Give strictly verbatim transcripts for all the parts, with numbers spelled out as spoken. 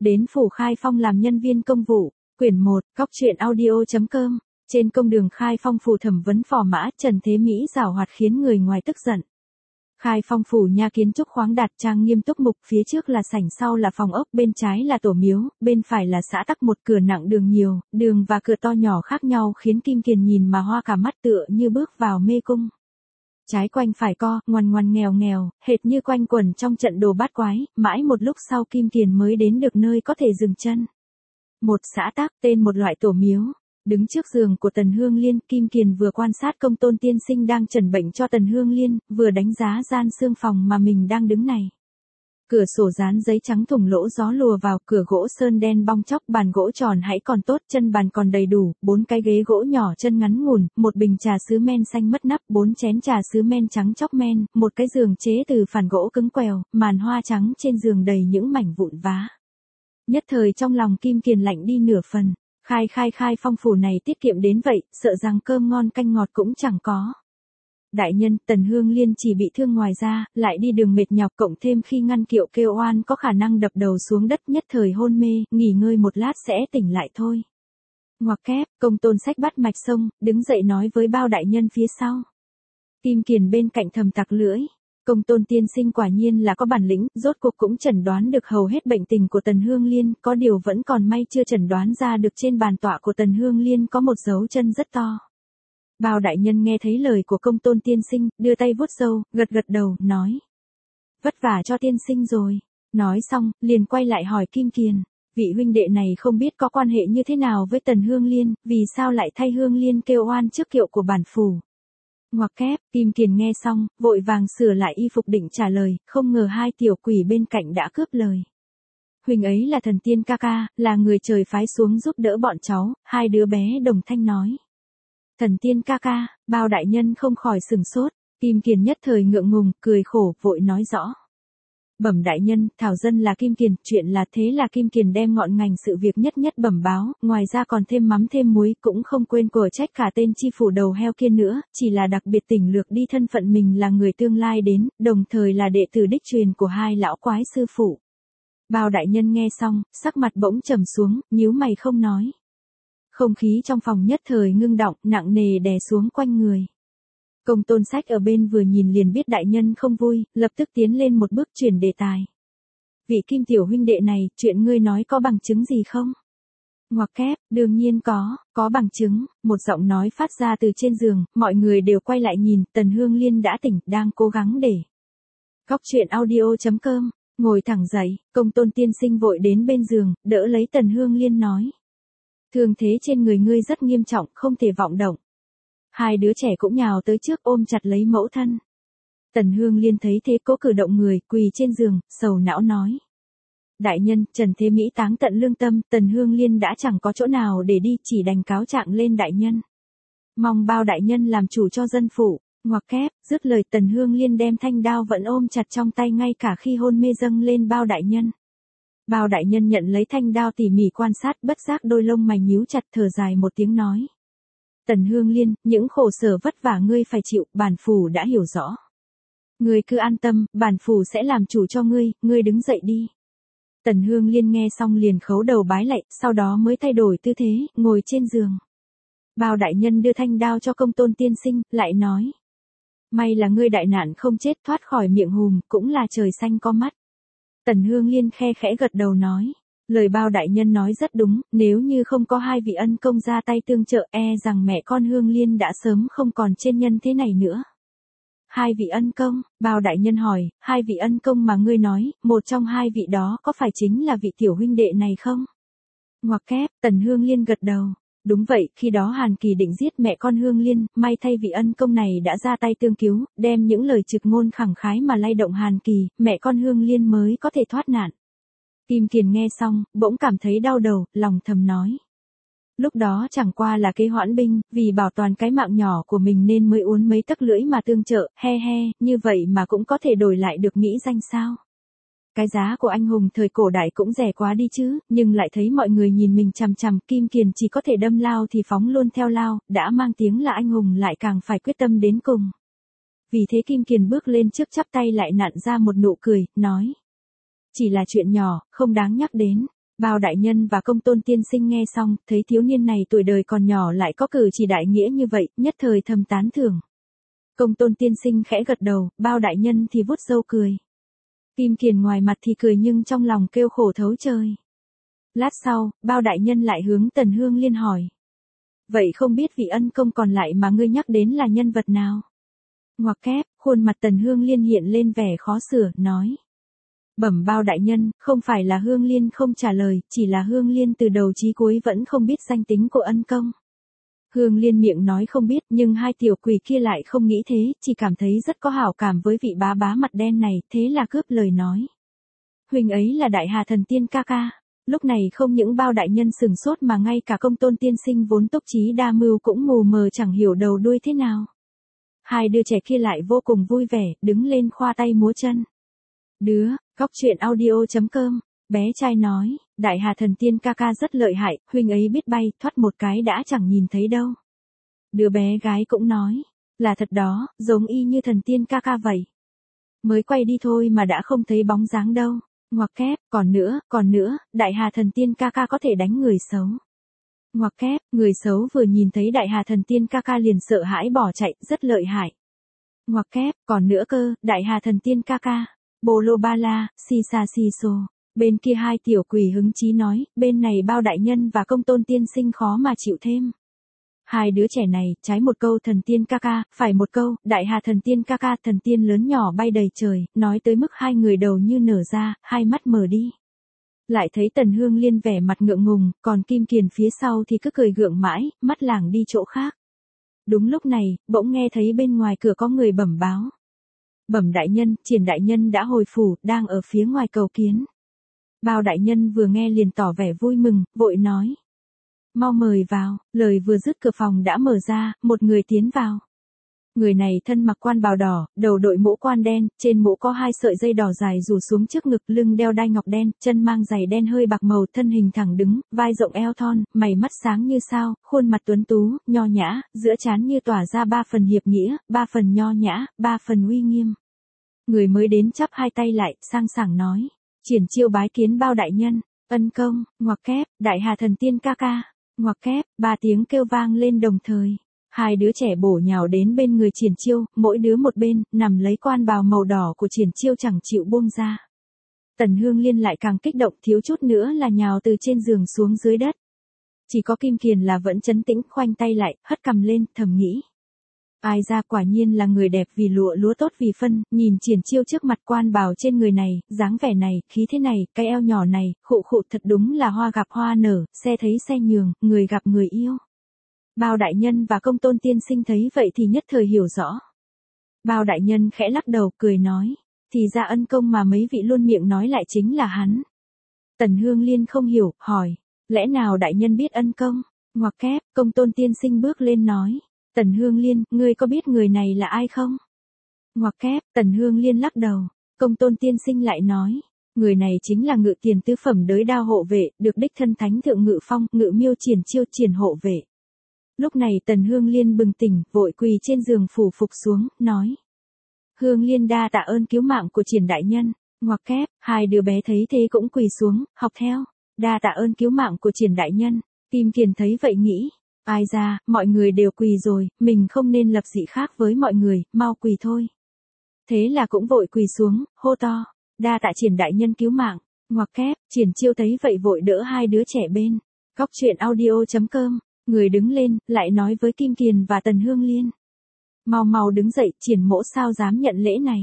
đến phủ Khai Phong làm nhân viên công vụ. Quyển một, Cóc truyện audio.com. Trên công đường Khai Phong phủ thẩm vấn phò mã, Trần Thế Mỹ giảo hoạt khiến người ngoài tức giận. Khai Phong phủ nha kiến trúc khoáng đạt trang nghiêm túc mục, phía trước là sảnh, sau là phòng ốc, bên trái là tổ miếu, bên phải là xã tắc, một cửa nặng đường nhiều, đường và cửa to nhỏ khác nhau khiến Kim Kiền nhìn mà hoa cả mắt, tựa như bước vào mê cung. Trái quanh phải co, ngoằn ngoằn nghèo nghèo, hệt như quanh quẩn trong trận đồ bát quái, mãi một lúc sau Kim Kiền mới đến được nơi có thể dừng chân. Một xã tắc, tên một loại tổ miếu. Đứng trước giường của Tần Hương Liên, Kim Kiền vừa quan sát Công Tôn tiên sinh đang trần bệnh cho Tần Hương Liên, vừa đánh giá gian xương phòng mà mình đang đứng này. Cửa sổ dán giấy trắng thủng lỗ gió lùa vào, cửa gỗ sơn đen bong chóc, bàn gỗ tròn hãy còn tốt, chân bàn còn đầy đủ, bốn cái ghế gỗ nhỏ chân ngắn ngủn, một bình trà sứ men xanh mất nắp, bốn chén trà sứ men trắng chóc men, một cái giường chế từ phản gỗ cứng quèo, màn hoa trắng trên giường đầy những mảnh vụn vá. Nhất thời trong lòng Kim Kiền lạnh đi nửa phần. Khai khai khai phong phủ này tiết kiệm đến vậy, sợ rằng cơm ngon canh ngọt cũng chẳng có. Đại nhân, Tần Hương Liên chỉ bị thương ngoài ra, lại đi đường mệt nhọc, cộng thêm khi ngăn kiệu kêu oan có khả năng đập đầu xuống đất, nhất thời hôn mê, nghỉ ngơi một lát sẽ tỉnh lại thôi. Ngoặc kép, Công Tôn Sách bắt mạch sông, đứng dậy nói với bao đại nhân phía sau. Kim Kiền bên cạnh thầm tặc lưỡi. Công Tôn tiên sinh quả nhiên là có bản lĩnh, rốt cuộc cũng chẩn đoán được hầu hết bệnh tình của Tần Hương Liên, có điều vẫn còn may chưa chẩn đoán ra được trên bàn tọa của Tần Hương Liên có một dấu chân rất to. Bao đại nhân nghe thấy lời của Công Tôn tiên sinh, đưa tay vuốt râu, gật gật đầu, nói. Vất vả cho tiên sinh rồi. Nói xong, liền quay lại hỏi Kim Kiền, vị huynh đệ này không biết có quan hệ như thế nào với Tần Hương Liên, vì sao lại thay Hương Liên kêu oan trước kiệu của bản phủ. Ngoặc kép, Kim Kiền nghe xong, vội vàng sửa lại y phục định trả lời, không ngờ hai tiểu quỷ bên cạnh đã cướp lời. Huynh ấy là thần tiên ca ca, là người trời phái xuống giúp đỡ bọn cháu, hai đứa bé đồng thanh nói. Thần tiên ca ca, bao đại nhân không khỏi sừng sốt, Kim Kiền nhất thời ngượng ngùng, cười khổ, vội nói rõ. Bẩm đại nhân, thảo dân là Kim Kiền, chuyện là thế là Kim Kiền đem ngọn ngành sự việc nhất nhất bẩm báo, ngoài ra còn thêm mắm thêm muối, cũng không quên của trách cả tên chi phủ đầu heo kia nữa, chỉ là đặc biệt tỉnh lược đi thân phận mình là người tương lai đến, đồng thời là đệ tử đích truyền của hai lão quái sư phụ. Bao đại nhân nghe xong, sắc mặt bỗng trầm xuống, nhíu mày không nói. Không khí trong phòng nhất thời ngưng động, nặng nề đè xuống quanh người. Công Tôn Sách ở bên vừa nhìn liền biết đại nhân không vui, lập tức tiến lên một bước chuyển đề tài. Vị Kim tiểu huynh đệ này, chuyện ngươi nói có bằng chứng gì không? Ngoặc kép, đương nhiên có, có bằng chứng, một giọng nói phát ra từ trên giường, mọi người đều quay lại nhìn, Tần Hương Liên đã tỉnh, đang cố gắng để. Cóc truyện audio.com, ngồi thẳng dậy, Công Tôn tiên sinh vội đến bên giường, đỡ lấy Tần Hương Liên nói. Thương thế trên người ngươi rất nghiêm trọng, không thể vọng động. Hai đứa trẻ cũng nhào tới trước ôm chặt lấy mẫu thân. Tần Hương Liên thấy thế cố cử động người, quỳ trên giường, sầu não nói. Đại nhân, Trần Thế Mỹ táng tận lương tâm, Tần Hương Liên đã chẳng có chỗ nào để đi, chỉ đành cáo trạng lên đại nhân. Mong bao đại nhân làm chủ cho dân phủ. Ngoặc kép, dứt lời Tần Hương Liên đem thanh đao vẫn ôm chặt trong tay ngay cả khi hôn mê dâng lên bao đại nhân. Bao đại nhân nhận lấy thanh đao tỉ mỉ quan sát, bất giác đôi lông mày nhíu chặt, thở dài một tiếng nói. Tần Hương Liên, những khổ sở vất vả ngươi phải chịu, bản phủ đã hiểu rõ. Ngươi cứ an tâm, bản phủ sẽ làm chủ cho ngươi, ngươi đứng dậy đi. Tần Hương Liên nghe xong liền khấu đầu bái lạy, sau đó mới thay đổi tư thế, ngồi trên giường. Bao đại nhân đưa thanh đao cho Công Tôn tiên sinh, lại nói. May là ngươi đại nạn không chết, thoát khỏi miệng hùm, cũng là trời xanh có mắt. Tần Hương Liên khe khẽ gật đầu nói. Lời bao đại nhân nói rất đúng, nếu như không có hai vị ân công ra tay tương trợ, e rằng mẹ con Hương Liên đã sớm không còn trên nhân thế này nữa. Hai vị ân công, bao đại nhân hỏi, hai vị ân công mà ngươi nói, một trong hai vị đó có phải chính là vị tiểu huynh đệ này không? Ngoặc kép, Tần Hương Liên gật đầu. Đúng vậy, khi đó Hàn Kỳ định giết mẹ con Hương Liên, may thay vị ân công này đã ra tay tương cứu, đem những lời trực ngôn khẳng khái mà lay động Hàn Kỳ, mẹ con Hương Liên mới có thể thoát nạn. Kim Kiền nghe xong, bỗng cảm thấy đau đầu, lòng thầm nói. Lúc đó chẳng qua là kế hoãn binh, vì bảo toàn cái mạng nhỏ của mình nên mới uốn mấy tấc lưỡi mà tương trợ, he he, như vậy mà cũng có thể đổi lại được mỹ danh sao? Cái giá của anh hùng thời cổ đại cũng rẻ quá đi chứ, nhưng lại thấy mọi người nhìn mình chằm chằm, Kim Kiền chỉ có thể đâm lao thì phóng luôn theo lao, đã mang tiếng là anh hùng lại càng phải quyết tâm đến cùng. Vì thế Kim Kiền bước lên trước chắp tay lại nặn ra một nụ cười, nói. Chỉ là chuyện nhỏ, không đáng nhắc đến. Bao đại nhân và Công Tôn tiên sinh nghe xong, thấy thiếu niên này tuổi đời còn nhỏ lại có cử chỉ đại nghĩa như vậy, nhất thời thầm tán thưởng. Công Tôn tiên sinh khẽ gật đầu, Bao đại nhân thì vuốt râu cười. Kim Kiền ngoài mặt thì cười nhưng trong lòng kêu khổ thấu trời. Lát sau, Bao đại nhân lại hướng Tần Hương Liên hỏi. Vậy không biết vị ân công còn lại mà ngươi nhắc đến là nhân vật nào? Ngoặc kép, khuôn mặt Tần Hương Liên hiện lên vẻ khó xử, nói. Bẩm Bao đại nhân, không phải là Hương Liên không trả lời, chỉ là Hương Liên từ đầu chí cuối vẫn không biết danh tính của ân công. Hương Liên miệng nói không biết, nhưng hai tiểu quỷ kia lại không nghĩ thế, chỉ cảm thấy rất có hảo cảm với vị bá bá mặt đen này, thế là cướp lời nói. Huynh ấy là Đại Hà Thần Tiên ca ca. Lúc này không những Bao đại nhân sừng sốt mà ngay cả Công Tôn tiên sinh vốn túc trí đa mưu cũng mù mờ chẳng hiểu đầu đuôi thế nào. Hai đứa trẻ kia lại vô cùng vui vẻ, đứng lên khoa tay múa chân. Đứa, Góc truyện audio chấm com, bé trai nói, Đại Hà Thần Tiên ca ca rất lợi hại, huynh ấy biết bay, thoát một cái đã chẳng nhìn thấy đâu. Đứa bé gái cũng nói, là thật đó, giống y như Thần Tiên ca ca vậy. Mới quay đi thôi mà đã không thấy bóng dáng đâu. Ngoặc kép, còn nữa, còn nữa, Đại Hà Thần Tiên ca ca có thể đánh người xấu. Ngoặc kép, người xấu vừa nhìn thấy Đại Hà Thần Tiên ca ca liền sợ hãi bỏ chạy, rất lợi hại. Ngoặc kép, còn nữa cơ, Đại Hà Thần Tiên ca ca. Bô lô ba la, xì xa xì xô. Bên kia hai tiểu quỷ hứng chí nói, bên này Bao đại nhân và Công Tôn tiên sinh khó mà chịu thêm. Hai đứa trẻ này, trái một câu Thần Tiên ca ca, phải một câu, Đại Hà Thần Tiên ca ca, thần tiên lớn nhỏ bay đầy trời, nói tới mức hai người đầu như nở ra, hai mắt mở đi. Lại thấy Tần Hương Liên vẻ mặt ngượng ngùng, còn Kim Kiền phía sau thì cứ cười gượng mãi, mắt lảng đi chỗ khác. Đúng lúc này, bỗng nghe thấy bên ngoài cửa có người bẩm báo. Bẩm đại nhân, Triển đại nhân đã hồi phủ, đang ở phía ngoài cầu kiến. Bao đại nhân vừa nghe liền tỏ vẻ vui mừng, vội nói. Mau mời vào, lời vừa dứt cửa phòng đã mở ra, một người tiến vào. Người này thân mặc quan bào đỏ, đầu đội mũ quan đen, trên mũ có hai sợi dây đỏ dài rủ xuống trước ngực, lưng đeo đai ngọc đen, chân mang giày đen hơi bạc màu, thân hình thẳng đứng, vai rộng eo thon, mày mắt sáng như sao, khuôn mặt tuấn tú, nho nhã, giữa trán như tỏa ra ba phần hiệp nghĩa, ba phần nho nhã, ba phần uy nghiêm. Người mới đến chắp hai tay lại, sang sảng nói, Triển chiêu bái kiến Bao đại nhân, ân công, ngoặc kép, Đại Hà Thần Tiên ca ca, ngoặc kép, ba tiếng kêu vang lên đồng thời. Hai đứa trẻ bổ nhào đến bên người Triển chiêu, mỗi đứa một bên, nằm lấy quan bào màu đỏ của Triển chiêu chẳng chịu buông ra. Tần Hương Liên lại càng kích động, thiếu chút nữa là nhào từ trên giường xuống dưới đất. Chỉ có Kim Kiền là vẫn trấn tĩnh, khoanh tay lại, hất cằm lên, thầm nghĩ. Ai ra quả nhiên là người đẹp vì lụa lúa tốt vì phân, nhìn Triển chiêu trước mặt quan bào trên người này, dáng vẻ này, khí thế này, cái eo nhỏ này, khụ khụ thật đúng là hoa gặp hoa nở, xe thấy xe nhường, người gặp người yêu. Bao đại nhân và Công Tôn tiên sinh thấy vậy thì nhất thời hiểu rõ. Bao đại nhân khẽ lắc đầu cười nói, thì ra ân công mà mấy vị luôn miệng nói lại chính là hắn. Tần Hương Liên không hiểu, hỏi, lẽ nào đại nhân biết ân công? Ngoặc kép, Công Tôn tiên sinh bước lên nói, Tần Hương Liên, ngươi có biết người này là ai không? Ngoặc kép, Tần Hương Liên lắc đầu, Công Tôn tiên sinh lại nói, người này chính là Ngự Tiền tứ phẩm đới đao hộ vệ, được đích thân thánh thượng Ngự Phong, Ngự Miêu Triển chiêu Triển hộ vệ. Lúc này Tần Hương Liên bừng tỉnh, vội quỳ trên giường phủ phục xuống, nói. Hương Liên đa tạ ơn cứu mạng của Triển đại nhân. Ngoặc kép, hai đứa bé thấy thế cũng quỳ xuống, học theo. Đa tạ ơn cứu mạng của Triển đại nhân. Kim Kiền thấy vậy nghĩ. Ai ra, mọi người đều quỳ rồi, mình không nên lập dị khác với mọi người, mau quỳ thôi. Thế là cũng vội quỳ xuống, hô to. Đa tạ Triển đại nhân cứu mạng. Ngoặc kép, Triển chiêu thấy vậy vội đỡ hai đứa trẻ bên. Góc truyện audio chấm com. Người đứng lên, lại nói với Kim Kiền và Tần Hương Liên. Mau mau đứng dậy, Triển mỗ sao dám nhận lễ này.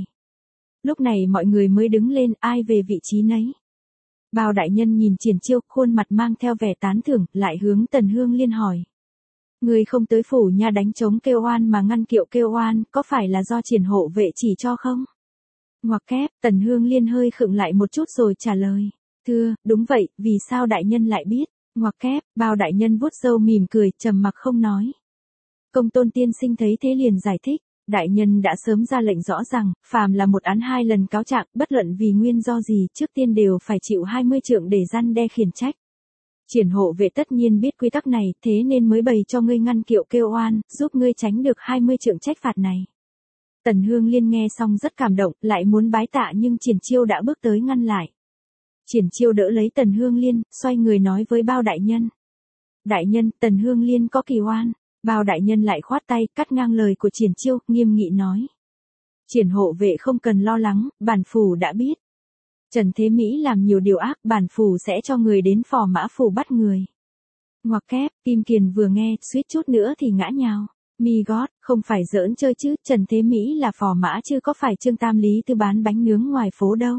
Lúc này mọi người mới đứng lên, ai về vị trí nấy. Bao đại nhân nhìn Triển chiêu, khuôn mặt mang theo vẻ tán thưởng, lại hướng Tần Hương Liên hỏi. Người không tới phủ nha đánh trống kêu oan mà ngăn kiệu kêu oan, có phải là do Triển hộ vệ chỉ cho không? Ngoặc kép, Tần Hương Liên hơi khựng lại một chút rồi trả lời. Thưa, đúng vậy, vì sao đại nhân lại biết? Ngoặc kép, Bao đại nhân vuốt râu mỉm cười, trầm mặc không nói. Công Tôn tiên sinh thấy thế liền giải thích, đại nhân đã sớm ra lệnh rõ rằng, phàm là một án hai lần cáo trạng, bất luận vì nguyên do gì, trước tiên đều phải chịu hai mươi trượng để răn đe khiển trách. Triển hộ vệ tất nhiên biết quy tắc này, thế nên mới bày cho ngươi ngăn kiệu kêu oan, giúp ngươi tránh được hai mươi trượng trách phạt này. Tần Hương Liên nghe xong rất cảm động, lại muốn bái tạ nhưng Triển chiêu đã bước tới ngăn lại. Triển Chiêu đỡ lấy Tần Hương Liên, xoay người nói với Bao đại nhân. Đại nhân, Tần Hương Liên có kỳ oan. Bao đại nhân lại khoát tay, cắt ngang lời của Triển Chiêu, nghiêm nghị nói. Triển hộ vệ không cần lo lắng, bản phủ đã biết. Trần Thế Mỹ làm nhiều điều ác, bản phủ sẽ cho người đến Phò Mã phủ bắt người. Ngoặc kép, Kim Kiền vừa nghe, suýt chút nữa thì ngã nhào. Mi gót, không phải giỡn chơi chứ, Trần Thế Mỹ là Phò Mã chứ có phải Trương Tam Lý Tư bán bánh nướng ngoài phố đâu.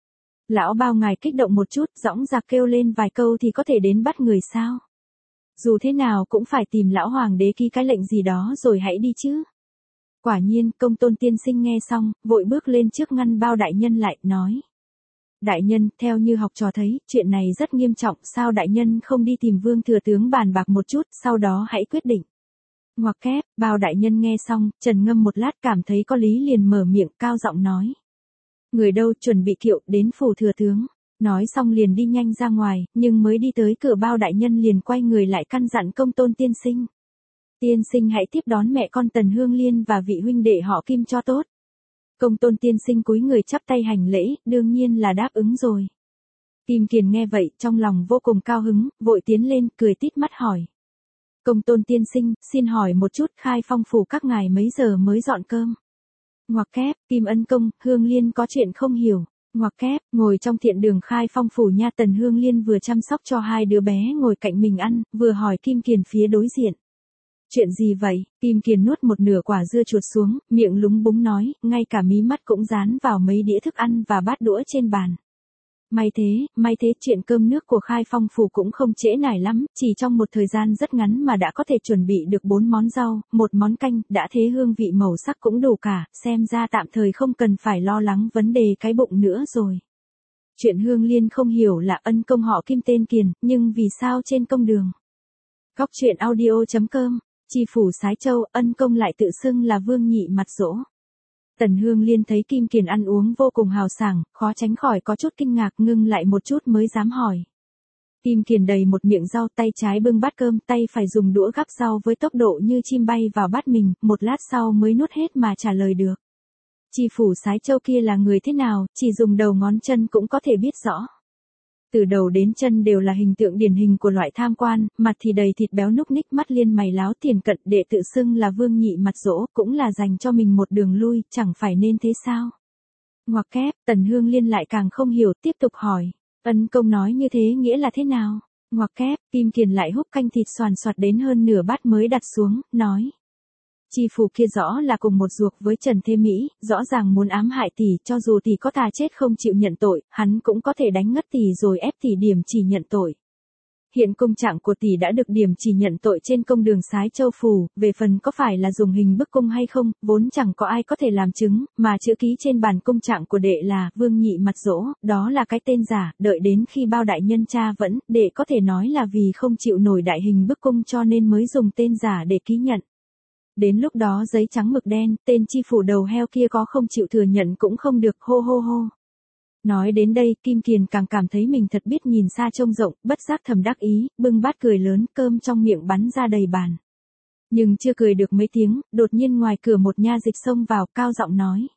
Lão Bao ngài kích động một chút, dõng dạc kêu lên vài câu thì có thể đến bắt người sao. Dù thế nào cũng phải tìm lão hoàng đế ký cái lệnh gì đó rồi hãy đi chứ. Quả nhiên, Công Tôn tiên sinh nghe xong, vội bước lên trước ngăn Bao đại nhân lại, nói. Đại nhân, theo như học trò thấy, chuyện này rất nghiêm trọng, sao đại nhân không đi tìm Vương thừa tướng bàn bạc một chút, sau đó hãy quyết định. Ngoặc kép, Bao đại nhân nghe xong, trần ngâm một lát cảm thấy có lý liền mở miệng cao giọng nói. Người đâu chuẩn bị kiệu đến phủ thừa tướng. Nói xong liền đi nhanh ra ngoài, nhưng mới đi tới cửa Bao đại nhân liền quay người lại căn dặn Công Tôn tiên sinh. Tiên sinh hãy tiếp đón mẹ con Tần Hương Liên và vị huynh đệ họ Kim cho tốt. Công Tôn tiên sinh cúi người chắp tay hành lễ, đương nhiên là đáp ứng rồi. Kim Kiền nghe vậy, trong lòng vô cùng cao hứng, vội tiến lên, cười tít mắt hỏi. Công Tôn tiên sinh, xin hỏi một chút, Khai Phong phủ các ngài mấy giờ mới dọn cơm? Ngoặc kép, Kim Ân công, Hương Liên có chuyện không hiểu. Ngoặc kép, ngồi trong thiện đường Khai Phong phủ nha, Tần Hương Liên vừa chăm sóc cho hai đứa bé ngồi cạnh mình ăn, vừa hỏi Kim Kiền phía đối diện. Chuyện gì vậy? Kim Kiền nuốt một nửa quả dưa chuột xuống, miệng lúng búng nói, ngay cả mí mắt cũng dán vào mấy đĩa thức ăn và bát đũa trên bàn. May thế, may thế chuyện cơm nước của Khai Phong phủ cũng không trễ nải lắm, chỉ trong một thời gian rất ngắn mà đã có thể chuẩn bị được bốn món rau, một món canh, đã thế hương vị màu sắc cũng đủ cả, xem ra tạm thời không cần phải lo lắng vấn đề cái bụng nữa rồi. Chuyện Hương Liên không hiểu là ân công họ Kim tên Kiền, nhưng vì sao trên công đường? Góc truyện audio chấm com, Chi phủ Sái Châu, ân công lại tự xưng là Vương Nhị Mặt Dỗ. Tần Hương Liên thấy Kim Kiền ăn uống vô cùng hào sảng, khó tránh khỏi có chút kinh ngạc, ngưng lại một chút mới dám hỏi. Kim Kiền đầy một miệng rau, tay trái bưng bát cơm, tay phải dùng đũa gắp rau với tốc độ như chim bay vào bát mình, một lát sau mới nuốt hết mà trả lời được. Chi phủ Sái Châu kia là người thế nào, chỉ dùng đầu ngón chân cũng có thể biết rõ. Từ đầu đến chân đều là hình tượng điển hình của loại tham quan, mặt thì đầy thịt béo núc ních, mắt liên mày láo tiền cận, đệ tự xưng là Vương Nhị Mặt Dỗ, cũng là dành cho mình một đường lui, chẳng phải nên thế sao? Ngoặc kép, Tần Hương Liên lại càng không hiểu, tiếp tục hỏi, ân công nói như thế nghĩa là thế nào? Ngoặc kép, Kim Kiền lại húp canh thịt xoàn xoạt đến hơn nửa bát mới đặt xuống, nói. Chi phủ kia rõ là cùng một ruột với Trần Thế Mỹ, rõ ràng muốn ám hại tỷ, cho dù tỷ có thà chết không chịu nhận tội, hắn cũng có thể đánh ngất tỷ rồi ép tỷ điểm chỉ nhận tội. Hiện công trạng của tỷ đã được điểm chỉ nhận tội trên công đường Sái Châu phủ, về phần có phải là dùng hình bức cung hay không, vốn chẳng có ai có thể làm chứng, mà chữ ký trên bản công trạng của đệ là Vương Nhị Mặt Dỗ, đó là cái tên giả, đợi đến khi Bao đại nhân tra vẫn, đệ có thể nói là vì không chịu nổi đại hình bức cung cho nên mới dùng tên giả để ký nhận. Đến lúc đó giấy trắng mực đen, tên chi phủ đầu heo kia có không chịu thừa nhận cũng không được, hô hô hô. Nói đến đây, Kim Kiền càng cảm thấy mình thật biết nhìn xa trông rộng, bất giác thầm đắc ý, bưng bát cười lớn, cơm trong miệng bắn ra đầy bàn. Nhưng chưa cười được mấy tiếng, đột nhiên ngoài cửa một nha dịch xông vào, cao giọng nói.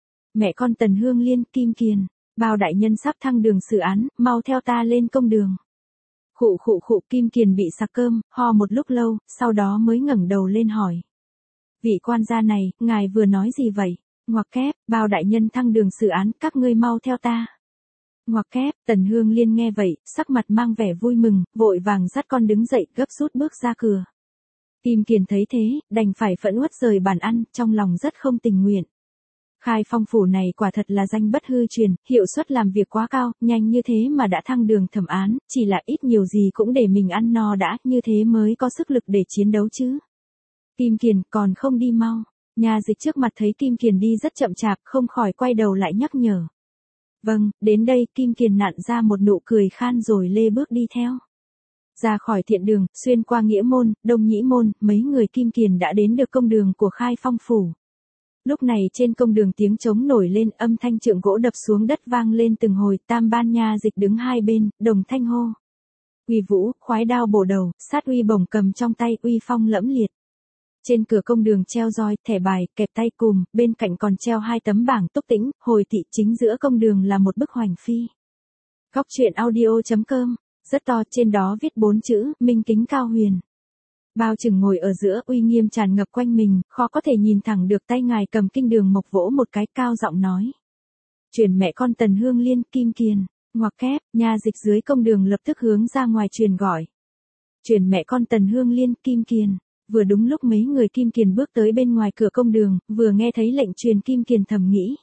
Mẹ con Tần Hương Liên, Kim Kiền, Bao đại nhân sắp thăng đường xử án, mau theo ta lên công đường. Khụ khụ khụ, Kim Kiền bị sặc cơm, ho một lúc lâu, sau đó mới ngẩng đầu lên hỏi. Vị quan gia này, ngài vừa nói gì vậy? Ngoặc kép, Bao đại nhân thăng đường xử án, các ngươi mau theo ta. Ngoặc kép, Tần Hương Liên nghe vậy, sắc mặt mang vẻ vui mừng, vội vàng dắt con đứng dậy, gấp rút bước ra cửa. Kim Kiền thấy thế, đành phải phẫn uất rời bàn ăn, trong lòng rất không tình nguyện. Khai Phong phủ này quả thật là danh bất hư truyền, hiệu suất làm việc quá cao, nhanh như thế mà đã thăng đường thẩm án, chỉ là ít nhiều gì cũng để mình ăn no đã, như thế mới có sức lực để chiến đấu chứ. Kim Kiền, còn không đi mau. Nha dịch trước mặt thấy Kim Kiền đi rất chậm chạp, không khỏi quay đầu lại nhắc nhở. Vâng, đến đây, Kim Kiền nặn ra một nụ cười khan rồi lê bước đi theo. Ra khỏi thiện đường, xuyên qua Nghĩa môn, Đông Nhĩ môn, mấy người Kim Kiền đã đến được công đường của Khai Phong phủ. Lúc này trên công đường tiếng trống nổi lên, âm thanh trượng gỗ đập xuống đất vang lên từng hồi, tam ban nha dịch đứng hai bên, đồng thanh hô. Uy vũ, khoái đao bổ đầu, sát uy bổng cầm trong tay, uy phong lẫm liệt. Trên cửa công đường treo roi, thẻ bài, kẹp tay cùm, bên cạnh còn treo hai tấm bảng túc tĩnh, hồi thị, chính giữa công đường là một bức hoành phi. Góc truyện audio.com, rất to, trên đó viết bốn chữ, Minh Kính Cao Huyền. Bao Trừng ngồi ở giữa, uy nghiêm tràn ngập quanh mình, khó có thể nhìn thẳng được tay ngài cầm kinh đường mộc vỗ một cái, cao giọng nói. Truyền mẹ con Tần Hương Liên, Kim Kiền, ngoặc kép, nha dịch dưới công đường lập tức hướng ra ngoài truyền gọi. Truyền mẹ con Tần Hương Liên, Kim Kiền. Vừa đúng lúc mấy người Kim Kiền bước tới bên ngoài cửa công đường, vừa nghe thấy lệnh truyền, Kim Kiền thầm nghĩ.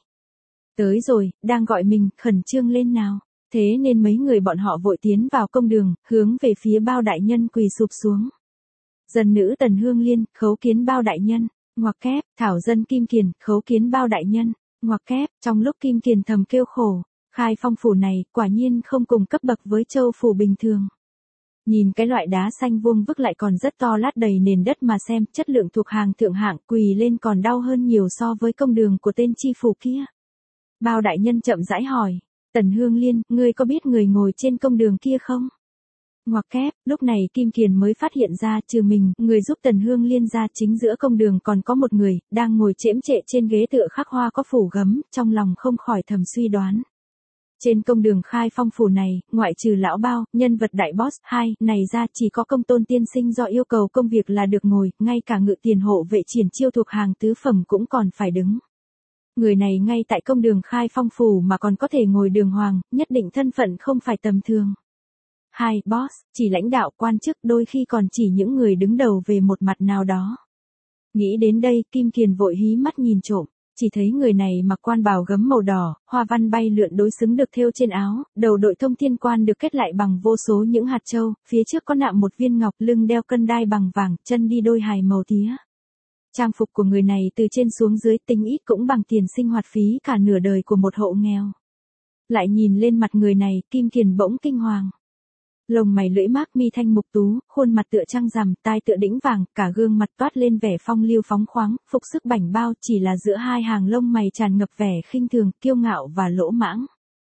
Tới rồi, đang gọi mình, khẩn trương lên nào. Thế nên mấy người bọn họ vội tiến vào công đường, hướng về phía Bao đại nhân quỳ sụp xuống. Dân nữ Tần Hương Liên, khấu kiến Bao đại nhân, ngoặc kép, thảo dân Kim Kiền, khấu kiến Bao đại nhân, ngoặc kép. Trong lúc Kim Kiền thầm kêu khổ, Khai Phong phủ này, quả nhiên không cùng cấp bậc với Châu phủ bình thường. Nhìn cái loại đá xanh vuông vức lại còn rất to lát đầy nền đất mà xem, chất lượng thuộc hàng thượng hạng, quỳ lên còn đau hơn nhiều so với công đường của tên chi phủ kia. Bao đại nhân chậm rãi hỏi. Tần Hương Liên, ngươi có biết người ngồi trên công đường kia không? Ngoặc kép, lúc này Kim Kiền mới phát hiện ra, trừ mình, người giúp Tần Hương Liên ra, chính giữa công đường còn có một người, đang ngồi chễm trệ trên ghế tựa khắc hoa có phủ gấm, trong lòng không khỏi thầm suy đoán. Trên công đường Khai Phong phủ này, ngoại trừ lão Bao, nhân vật đại boss hai này ra, chỉ có Công Tôn tiên sinh do yêu cầu công việc là được ngồi, ngay cả ngự tiền hộ vệ Triển Chiêu thuộc hàng tứ phẩm cũng còn phải đứng. Người này ngay tại công đường Khai Phong phủ mà còn có thể ngồi đường hoàng, nhất định thân phận không phải tầm thường. Hai, boss, chỉ lãnh đạo quan chức, đôi khi còn chỉ những người đứng đầu về một mặt nào đó. Nghĩ đến đây, Kim Kiền vội hí mắt nhìn trộm, chỉ thấy người này mặc quan bào gấm màu đỏ, hoa văn bay lượn đối xứng được thêu trên áo, đầu đội thông thiên quan được kết lại bằng vô số những hạt châu, phía trước có nạm một viên ngọc, lưng đeo cân đai bằng vàng, chân đi đôi hài màu tía. Trang phục của người này từ trên xuống dưới tính ít cũng bằng tiền sinh hoạt phí cả nửa đời của một hộ nghèo. Lại nhìn lên mặt người này, Kim Kiền bỗng kinh hoàng. Lồng mày lưỡi mác mi thanh mục tú, khuôn mặt tựa trăng rằm, tai tựa đĩnh vàng, cả gương mặt toát lên vẻ phong lưu phóng khoáng, phục sức bảnh bao, chỉ là giữa hai hàng lông mày tràn ngập vẻ khinh thường, kiêu ngạo và lỗ mãng.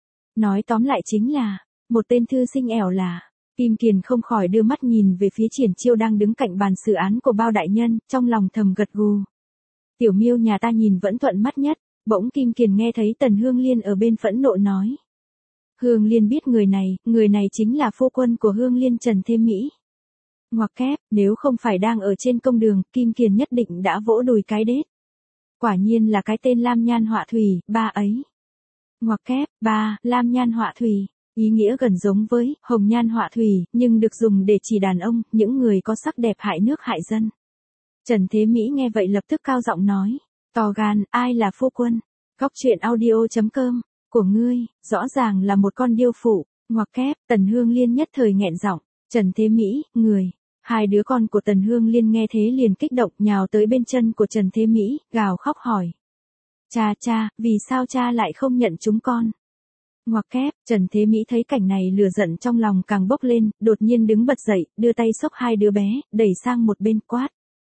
Nói tóm lại chính là, một tên thư sinh ẻo là. Kim Kiền không khỏi đưa mắt nhìn về phía Triển Chiêu đang đứng cạnh bàn xử án của Bao đại nhân, trong lòng thầm gật gù. Tiểu Miêu nhà ta nhìn vẫn thuận mắt nhất, bỗng Kim Kiền nghe thấy Tần Hương Liên ở bên phẫn nộ nói. Hương Liên biết người này, người này chính là phu quân của Hương Liên Trần Thế Mỹ. Ngoặc kép, nếu không phải đang ở trên công đường, Kim Kiền nhất định đã vỗ đùi cái đết. Quả nhiên là cái tên Lam Nhan Họa Thủy, ba ấy. Ngoặc kép, ba, Lam Nhan Họa Thủy. Ý nghĩa gần giống với hồng nhan họa thủy, nhưng được dùng để chỉ đàn ông, những người có sắc đẹp hại nước hại dân. Trần Thế Mỹ nghe vậy lập tức cao giọng nói, to gan, ai là phu quân? Góc truyện audio.com, của ngươi, rõ ràng là một con điêu phụ. Ngoặc kép, Tần Hương Liên nhất thời nghẹn giọng, Trần Thế Mỹ, người. Hai đứa con của Tần Hương Liên nghe thế liền kích động nhào tới bên chân của Trần Thế Mỹ, gào khóc hỏi. Cha cha, vì sao cha lại không nhận chúng con? Ngoặc kép, Trần Thế Mỹ thấy cảnh này lửa giận trong lòng càng bốc lên, đột nhiên đứng bật dậy, đưa tay xốc hai đứa bé, đẩy sang một bên quát.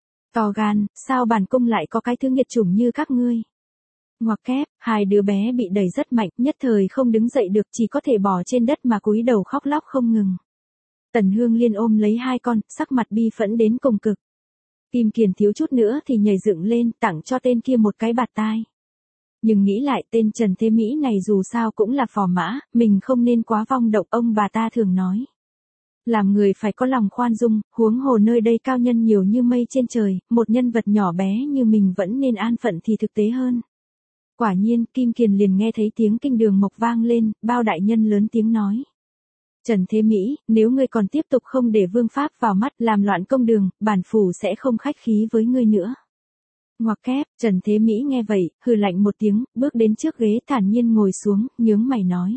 To gan, sao bản cung lại có cái thứ nghiệt chủng như các ngươi? Ngoặc kép, hai đứa bé bị đẩy rất mạnh, nhất thời không đứng dậy được, chỉ có thể bò trên đất mà cúi đầu khóc lóc không ngừng. Tần Hương Liên ôm lấy hai con, sắc mặt bi phẫn đến cùng cực. Kim Kiền thiếu chút nữa thì nhảy dựng lên, tặng cho tên kia một cái bạt tai. Nhưng nghĩ lại tên Trần Thế Mỹ này dù sao cũng là phò mã, mình không nên quá vong động, ông bà ta thường nói. Làm người phải có lòng khoan dung, huống hồ nơi đây cao nhân nhiều như mây trên trời, một nhân vật nhỏ bé như mình vẫn nên an phận thì thực tế hơn. Quả nhiên, Kim Kiền liền nghe thấy tiếng kinh đường mộc vang lên, Bao đại nhân lớn tiếng nói. Trần Thế Mỹ, nếu ngươi còn tiếp tục không để vương pháp vào mắt làm loạn công đường, bản phủ sẽ không khách khí với ngươi nữa. Ngoặc kép, Trần Thế Mỹ nghe vậy, hừ lạnh một tiếng, bước đến trước ghế thản nhiên ngồi xuống, nhướng mày nói.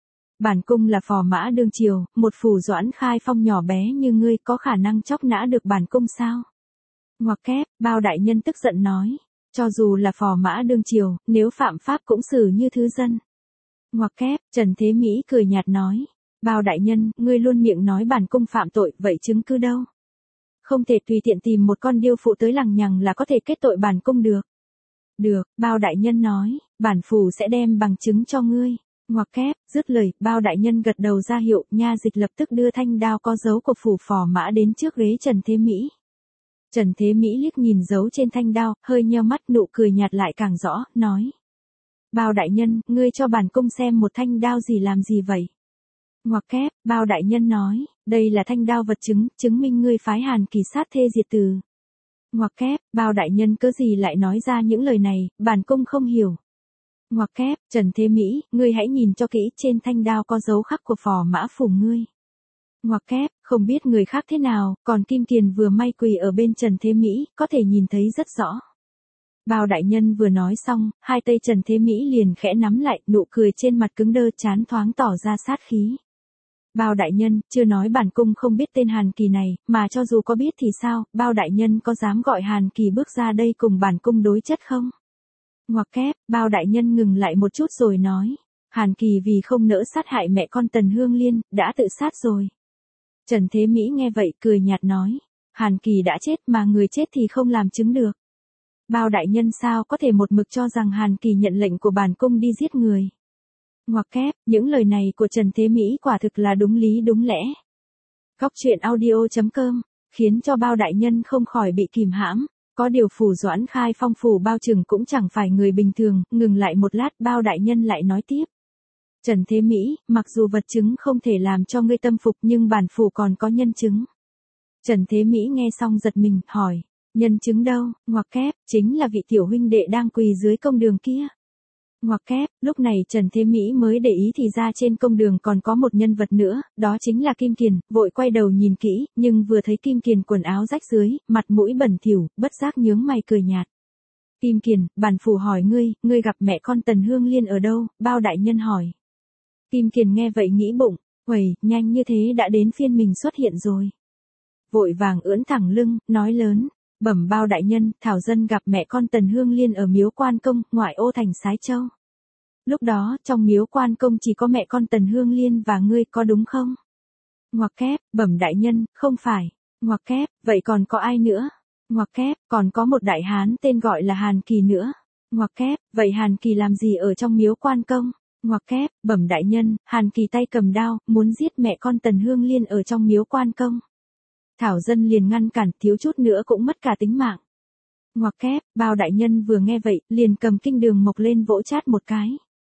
Bản cung là phò mã đương triều, một phủ Doãn Khai Phong nhỏ bé như ngươi có khả năng chóc nã được bản cung sao? Ngoặc kép, Bao đại nhân tức giận nói. Cho dù là phò mã đương triều, nếu phạm pháp cũng xử như thứ dân. Ngoặc kép, Trần Thế Mỹ cười nhạt nói. Bao đại nhân, ngươi luôn miệng nói bản cung phạm tội, vậy chứng cứ đâu? Không thể tùy tiện tìm một con điêu phụ tới lằng nhằng là có thể kết tội bản cung được. Được, Bao đại nhân nói, bản phủ sẽ đem bằng chứng cho ngươi. Ngoặc kép, dứt lời, Bao đại nhân gật đầu ra hiệu, nha dịch lập tức đưa thanh đao có dấu của phủ phò mã đến trước ghế Trần Thế Mỹ. Trần Thế Mỹ liếc nhìn dấu trên thanh đao, hơi nheo mắt, nụ cười nhạt lại càng rõ, nói. Bao đại nhân, ngươi cho bản cung xem một thanh đao gì làm gì vậy? Ngoặc kép, Bao đại nhân nói, đây là thanh đao vật chứng, chứng minh ngươi phái Hàn Kỳ sát thê diệt từ. Ngoặc kép, Bao đại nhân cớ gì lại nói ra những lời này, bản cung không hiểu. Ngoặc kép, Trần Thế Mỹ, ngươi hãy nhìn cho kỹ, trên thanh đao có dấu khắc của Phò Mã Phủ ngươi. Ngoặc kép, không biết người khác thế nào, còn Kim Kiền vừa may quỳ ở bên Trần Thế Mỹ, có thể nhìn thấy rất rõ. Bao đại nhân vừa nói xong, hai tay Trần Thế Mỹ liền khẽ nắm lại, nụ cười trên mặt cứng đơ, trán thoáng tỏ ra sát khí. Bao đại nhân, chưa nói bản cung không biết tên Hàn Kỳ này, mà cho dù có biết thì sao, Bao đại nhân có dám gọi Hàn Kỳ bước ra đây cùng bản cung đối chất không? Ngoặc kép, Bao đại nhân ngừng lại một chút rồi nói, Hàn Kỳ vì không nỡ sát hại mẹ con Tần Hương Liên, đã tự sát rồi. Trần Thế Mỹ nghe vậy cười nhạt nói, Hàn Kỳ đã chết mà người chết thì không làm chứng được. Bao đại nhân sao có thể một mực cho rằng Hàn Kỳ nhận lệnh của bản cung đi giết người. Ngoặc kép, những lời này của Trần Thế Mỹ quả thực là đúng lý đúng lẽ. Góc truyện audio chấm com, khiến cho Bao đại nhân không khỏi bị kìm hãm. Có điều Phủ Doãn Khai Phong phủ Bao Trừng cũng chẳng phải người bình thường, ngừng lại một lát Bao đại nhân lại nói tiếp. Trần Thế Mỹ, mặc dù vật chứng không thể làm cho ngươi tâm phục nhưng bản phủ còn có nhân chứng. Trần Thế Mỹ nghe xong giật mình, hỏi, nhân chứng đâu? Ngoặc kép, chính là vị tiểu huynh đệ đang quỳ dưới công đường kia. Ngoặc kép, lúc này Trần Thế Mỹ mới để ý thì ra trên công đường còn có một nhân vật nữa, đó chính là Kim Kiền, vội quay đầu nhìn kỹ, nhưng vừa thấy Kim Kiền quần áo rách dưới, mặt mũi bẩn thỉu, bất giác nhướng mày cười nhạt. Kim Kiền, bản phủ hỏi ngươi, ngươi gặp mẹ con Tần Hương Liên ở đâu? Bao đại nhân hỏi. Kim Kiền nghe vậy nghĩ bụng, uầy, nhanh như thế đã đến phiên mình xuất hiện rồi. Vội vàng ưỡn thẳng lưng, nói lớn. Bẩm Bao đại nhân, Thảo dân gặp mẹ con Tần Hương Liên ở miếu Quan Công, ngoại ô thành Sái Châu. Lúc đó, trong miếu Quan Công chỉ có mẹ con Tần Hương Liên và ngươi, có đúng không? Ngoặc kép, bẩm đại nhân, không phải. Ngoặc kép, vậy còn có ai nữa? Ngoặc kép, còn có một đại hán tên gọi là Hàn Kỳ nữa. Ngoặc kép, vậy Hàn Kỳ làm gì ở trong miếu Quan Công? Ngoặc kép, bẩm đại nhân, Hàn Kỳ tay cầm đao, muốn giết mẹ con Tần Hương Liên ở trong miếu Quan Công. Thảo dân liền ngăn cản, thiếu chút nữa cũng mất cả tính mạng. Ngoặc kép, Bao đại nhân vừa nghe vậy, liền cầm kinh đường mộc lên vỗ chát một cái.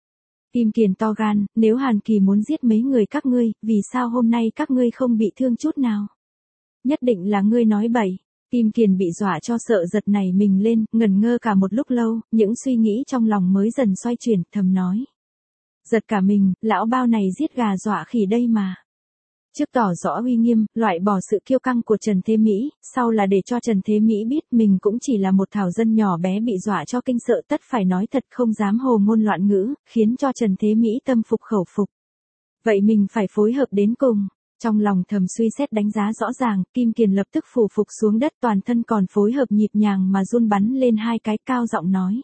Kim Kiền to gan, nếu Hàn Kỳ muốn giết mấy người các ngươi, vì sao hôm nay các ngươi không bị thương chút nào? Nhất định là ngươi nói bậy. Kim Kiền bị dọa cho sợ giật nảy mình lên, ngẩn ngơ cả một lúc lâu, những suy nghĩ trong lòng mới dần xoay chuyển, thầm nói. Giật cả mình, lão Bao này giết gà dọa khỉ đây mà. Trước tỏ rõ uy nghiêm, loại bỏ sự kiêu căng của Trần Thế Mỹ, sau là để cho Trần Thế Mỹ biết mình cũng chỉ là một thảo dân nhỏ bé bị dọa cho kinh sợ, tất phải nói thật không dám hồ ngôn loạn ngữ, khiến cho Trần Thế Mỹ tâm phục khẩu phục. Vậy mình phải phối hợp đến cùng. Trong lòng thầm suy xét đánh giá rõ ràng, Kim Kiền lập tức phủ phục xuống đất, toàn thân còn phối hợp nhịp nhàng mà run bắn lên hai cái, cao giọng nói.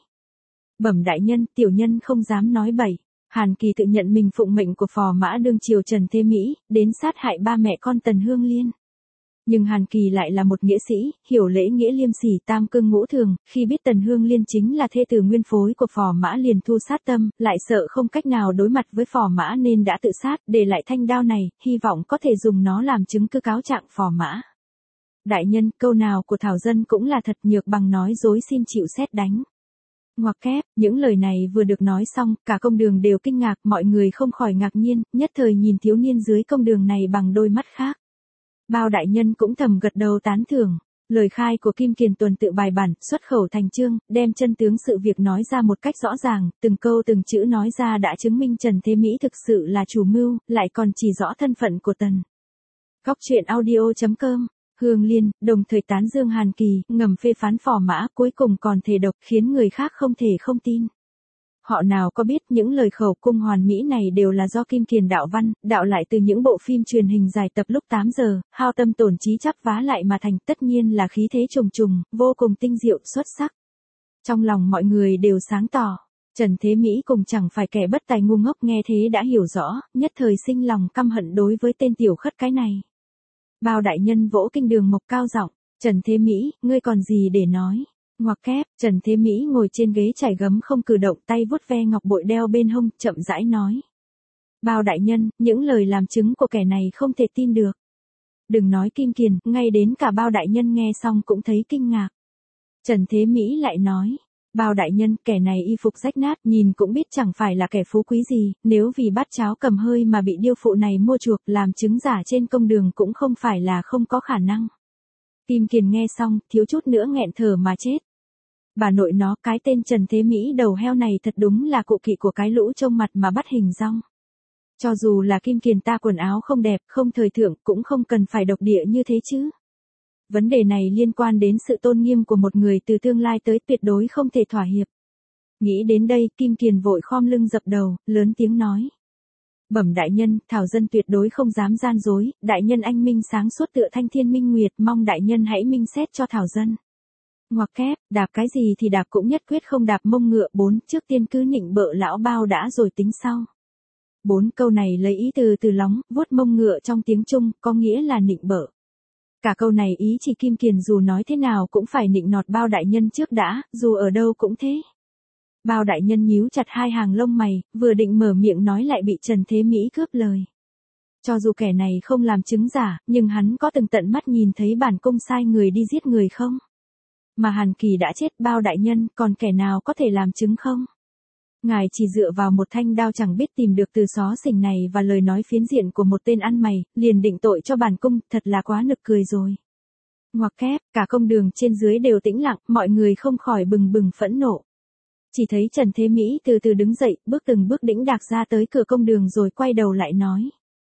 Bẩm đại nhân, tiểu nhân không dám nói bậy. Hàn Kỳ tự nhận mình phụng mệnh của Phò Mã đương triều Trần Thế Mỹ, đến sát hại ba mẹ con Tần Hương Liên. Nhưng Hàn Kỳ lại là một nghĩa sĩ, hiểu lễ nghĩa liêm sỉ, tam cương ngũ thường, khi biết Tần Hương Liên chính là thê tử nguyên phối của Phò Mã liền thu sát tâm, lại sợ không cách nào đối mặt với Phò Mã nên đã tự sát, để lại thanh đao này, hy vọng có thể dùng nó làm chứng cứ cáo trạng Phò Mã. Đại nhân, câu nào của Thảo dân cũng là thật, nhược bằng nói dối xin chịu sét đánh. Ngoặc kép, những lời này vừa được nói xong, cả công đường đều kinh ngạc, mọi người không khỏi ngạc nhiên, nhất thời nhìn thiếu niên dưới công đường này bằng đôi mắt khác. Bao đại nhân cũng thầm gật đầu tán thưởng, lời khai của Kim Kiền tuần tự bài bản, xuất khẩu thành chương, đem chân tướng sự việc nói ra một cách rõ ràng, từng câu từng chữ nói ra đã chứng minh Trần Thế Mỹ thực sự là chủ mưu, lại còn chỉ rõ thân phận của Tần. Góc truyện audio chấm com. Hương Liên, đồng thời tán dương Hàn Kỳ, ngầm phê phán Phò Mã, cuối cùng còn thề độc, khiến người khác không thể không tin. Họ nào có biết những lời khẩu cung hoàn mỹ này đều là do Kim Kiền đạo văn, đạo lại từ những bộ phim truyền hình dài tập lúc tám giờ, hao tâm tổn trí chắp vá lại mà thành, tất nhiên là khí thế trùng trùng, vô cùng tinh diệu, xuất sắc. Trong lòng mọi người đều sáng tỏ, Trần Thế Mỹ cùng chẳng phải kẻ bất tài ngu ngốc, nghe thế đã hiểu rõ, nhất thời sinh lòng căm hận đối với tên tiểu khất cái này. Bao đại nhân vỗ kinh đường mộc cao giọng, Trần Thế Mỹ, ngươi còn gì để nói? Ngoặc kép, Trần Thế Mỹ ngồi trên ghế trải gấm không cử động, tay vuốt ve ngọc bội đeo bên hông, chậm rãi nói. Bao đại nhân, những lời làm chứng của kẻ này không thể tin được. Đừng nói Kim Kiền, ngay đến cả Bao đại nhân nghe xong cũng thấy kinh ngạc. Trần Thế Mỹ lại nói, Bao đại nhân, kẻ này y phục rách nát, nhìn cũng biết chẳng phải là kẻ phú quý gì, nếu vì bát cháo cầm hơi mà bị điêu phụ này mua chuộc làm chứng giả trên công đường cũng không phải là không có khả năng. Kim Kiền nghe xong, thiếu chút nữa nghẹn thở mà chết. Bà nội nó, cái tên Trần Thế Mỹ đầu heo này thật đúng là cụ kỵ của cái lũ trông mặt mà bắt hình dong. Cho dù là Kim Kiền ta quần áo không đẹp, không thời thượng, cũng không cần phải độc địa như thế chứ. Vấn đề này liên quan đến sự tôn nghiêm của một người từ tương lai tới, tuyệt đối không thể thỏa hiệp. Nghĩ đến đây, Kim Kiền vội khom lưng dập đầu, lớn tiếng nói. Bẩm đại nhân, thảo dân tuyệt đối không dám gian dối, đại nhân anh minh sáng suốt tựa thanh thiên minh nguyệt, mong đại nhân hãy minh xét cho thảo dân. Ngoặc kép, đạp cái gì thì đạp cũng nhất quyết không đạp mông ngựa. Bốn, trước tiên cứ nịnh bợ lão Bao đã rồi tính sau. Bốn câu này lấy ý từ từ lóng, vuốt mông ngựa trong tiếng Trung, có nghĩa là nịnh bợ. Cả câu này ý chỉ Kim Kiền dù nói thế nào cũng phải nịnh nọt Bao đại nhân trước đã, dù ở đâu cũng thế. Bao đại nhân nhíu chặt hai hàng lông mày, vừa định mở miệng nói lại bị Trần Thế Mỹ cướp lời. Cho dù kẻ này không làm chứng giả, nhưng hắn có từng tận mắt nhìn thấy bản cung sai người đi giết người không? Mà Hàn Kỳ đã chết, Bao đại nhân, còn kẻ nào có thể làm chứng không? Ngài chỉ dựa vào một thanh đao chẳng biết tìm được từ xó xỉnh này và lời nói phiến diện của một tên ăn mày, liền định tội cho bản cung, thật là quá nực cười rồi. Ngoặc kép, cả công đường trên dưới đều tĩnh lặng, mọi người không khỏi bừng bừng phẫn nộ. Chỉ thấy Trần Thế Mỹ từ từ đứng dậy, bước từng bước đĩnh đạc ra tới cửa công đường rồi quay đầu lại nói.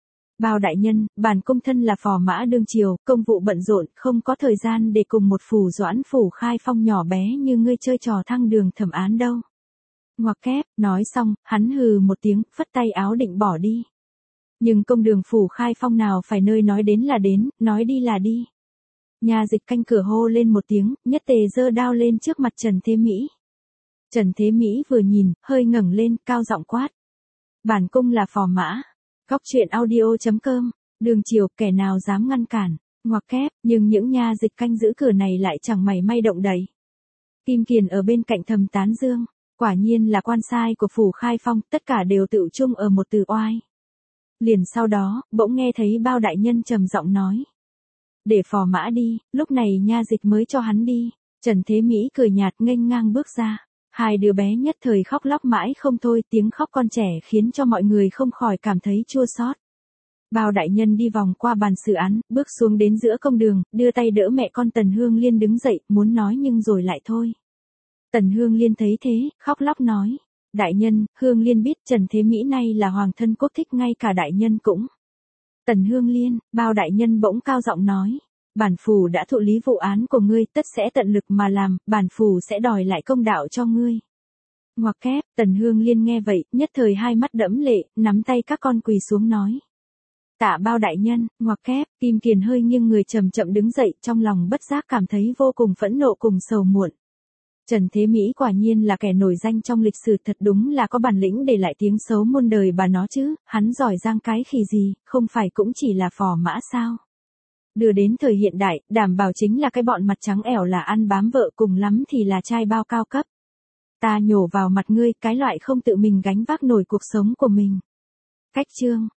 Bao đại nhân, bản cung thân là phò mã đương triều, công vụ bận rộn, không có thời gian để cùng một phủ doãn phủ khai phong nhỏ bé như ngươi chơi trò thăng đường thẩm án đâu. Ngoặc kép, nói xong, hắn hừ một tiếng, phất tay áo định bỏ đi. Nhưng công đường phủ khai phong nào phải nơi nói đến là đến, nói đi là đi. Nhà dịch canh cửa hô lên một tiếng, nhất tề giơ đao lên trước mặt Trần Thế Mỹ. Trần Thế Mỹ vừa nhìn, hơi ngẩng lên, cao giọng quát. Bản cung là phò mã. Góc truyện audio chấm com, đường chiều, kẻ nào dám ngăn cản. Ngoặc kép, nhưng những nha dịch canh giữ cửa này lại chẳng mảy may động đậy. Kim Kiền ở bên cạnh thầm tán dương, quả nhiên là quan sai của phủ khai phong, tất cả đều tự chung ở một từ oai. Liền sau đó, bỗng nghe thấy Bao đại nhân trầm giọng nói. Để phò mã đi, lúc này nha dịch mới cho hắn đi. Trần Thế Mỹ cười nhạt nghênh ngang bước ra. Hai đứa bé nhất thời khóc lóc mãi không thôi, tiếng khóc con trẻ khiến cho mọi người không khỏi cảm thấy chua xót. Bao đại nhân đi vòng qua bàn xử án, bước xuống đến giữa công đường, đưa tay đỡ mẹ con Tần Hương Liên đứng dậy, muốn nói nhưng rồi lại thôi. Tần Hương Liên thấy thế, khóc lóc nói. Đại nhân, Hương Liên biết Trần Thế Mỹ này là hoàng thân quốc thích, ngay cả đại nhân cũng. Tần Hương Liên, Bao đại nhân bỗng cao giọng nói. Bản phủ đã thụ lý vụ án của ngươi, tất sẽ tận lực mà làm, bản phủ sẽ đòi lại công đạo cho ngươi. Ngoặc kép, Tần Hương Liên nghe vậy, nhất thời hai mắt đẫm lệ, nắm tay các con quỳ xuống nói. Tạ Bao đại nhân. Ngoặc kép, Kim Kiền hơi nghiêng người chậm chậm đứng dậy, trong lòng bất giác cảm thấy vô cùng phẫn nộ cùng sầu muộn. Trần Thế Mỹ quả nhiên là kẻ nổi danh trong lịch sử, thật đúng là có bản lĩnh để lại tiếng xấu muôn đời bà nó chứ, hắn giỏi giang cái khỉ gì, không phải cũng chỉ là phò mã sao. Đưa đến thời hiện đại, đảm bảo chính là cái bọn mặt trắng ẻo là ăn bám vợ, cùng lắm thì là trai bao cao cấp. Ta nhổ vào mặt ngươi, cái loại không tự mình gánh vác nổi cuộc sống của mình. Cách chương